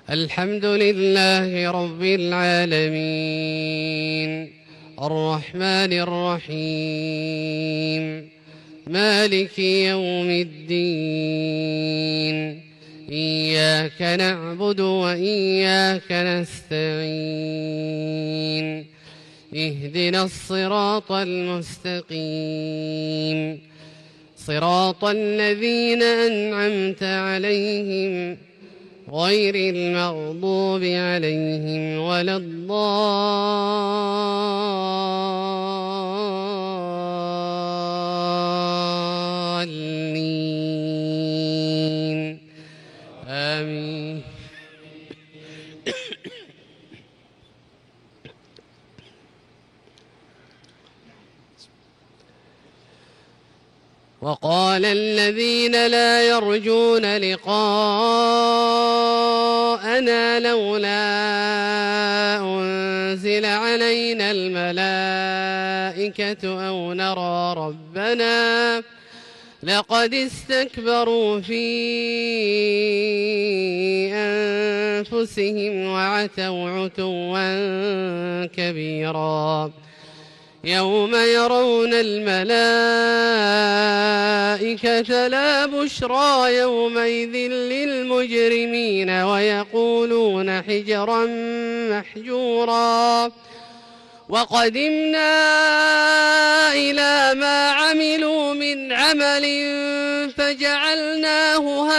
الحمد لله رب العالمين الرحمن الرحيم مالك يوم الدين إياك نعبد وإياك نستعين اهدنا الصراط المستقيم صراط الذين أنعمت عليهم غير المغضوب عليهم ولا الضالين آمين. وقال الذين لا يرجون لقاءنا لولا أنزل علينا الملائكة أو نرى ربنا لقد استكبروا في أنفسهم وعتوا عتوا كبيرا يوم يرون الملائكة لا بشرى يومئذ للمجرمين ويقولون حجرا محجورا وقدمنا إلى ما عملوا من عمل فجعلناه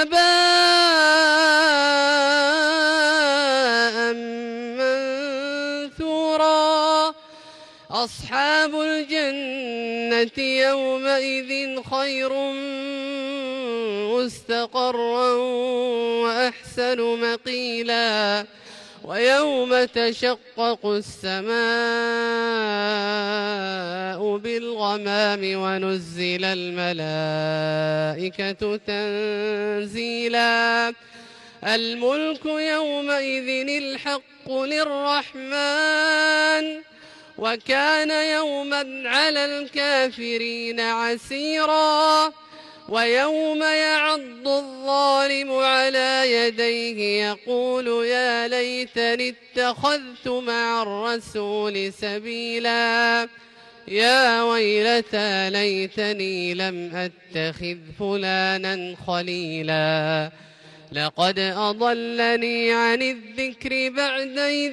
هباء منثورا أصحاب الجنة يومئذ خير مستقرا وأحسن مقيلا ويوم تشقق السماء بالغمام ونزل الملائكة تنزيلا الملك يومئذ الحق للرحمن وكان يوما على الكافرين عسيرا ويوم يعض الظالم على يديه يقول يا ليتني اتخذت مع الرسول سبيلا يا ويلتى ليتني لم أتخذ فلانا خليلا لقد أضلني عن الذكر بعد إذ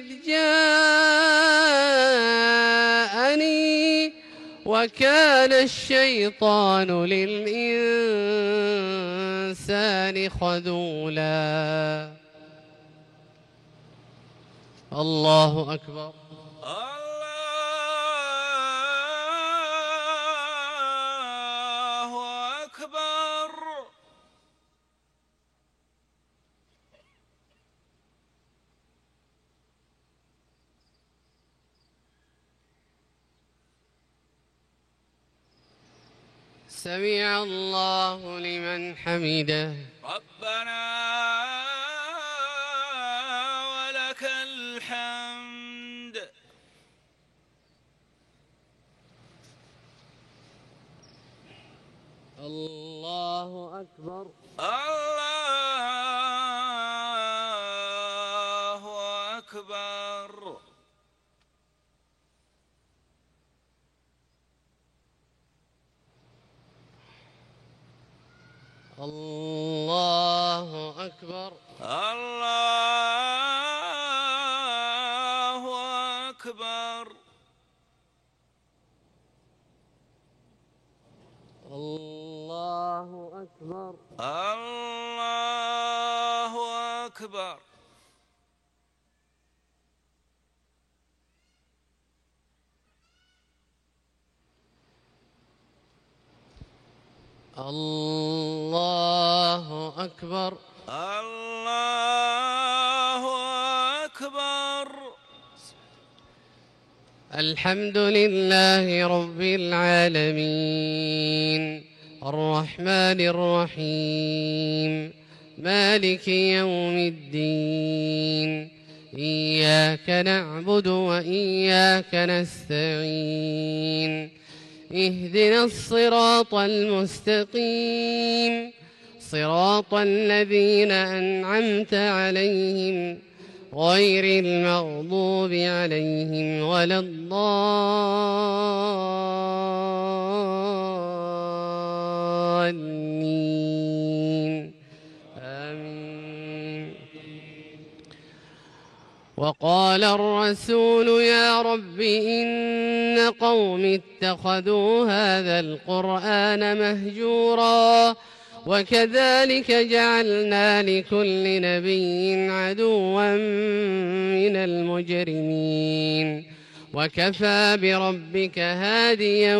جاءني وكان الشيطان للإنسان خذولا. الله أكبر. الله أكبر. سمع الله لمن حمده. ربنا ولك الحمد. الله أكبر. الله أكبر. الله أكبر. الله أكبر. الله أكبر. الله أكبر. الله أكبر. الله أكبر. الحمد لله رب العالمين الرحمن الرحيم مالك يوم الدين إياك نعبد وإياك نستعين اهدنا الصراط المستقيم صراط الذين أنعمت عليهم غير المغضوب عليهم ولا الضالين آمين. وقال الرسول يا رب إن قوم اتخذوا هذا القرآن مهجورا وكذلك جعلنا لكل نبي عدوا من المجرمين وكفى بربك هاديا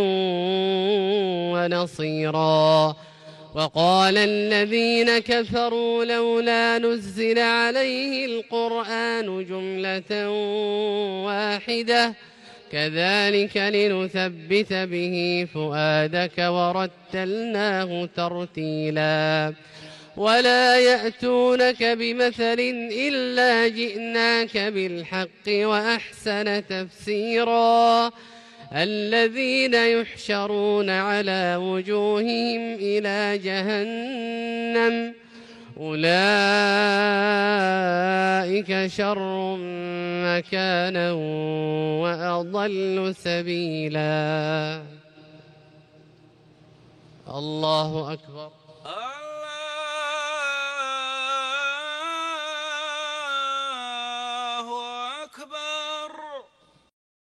ونصيرا. وقال الذين كفروا لولا نزل عليه القرآن جملة واحدة كذلك لنثبت به فؤادك ورتلناه ترتيلا. ولا يأتونك بمثل إلا جئناك بالحق وأحسن تفسيرا. الذين يحشرون على وجوههم إلى جهنم أولئك شر مكانا وأضل سبيلا. الله أكبر.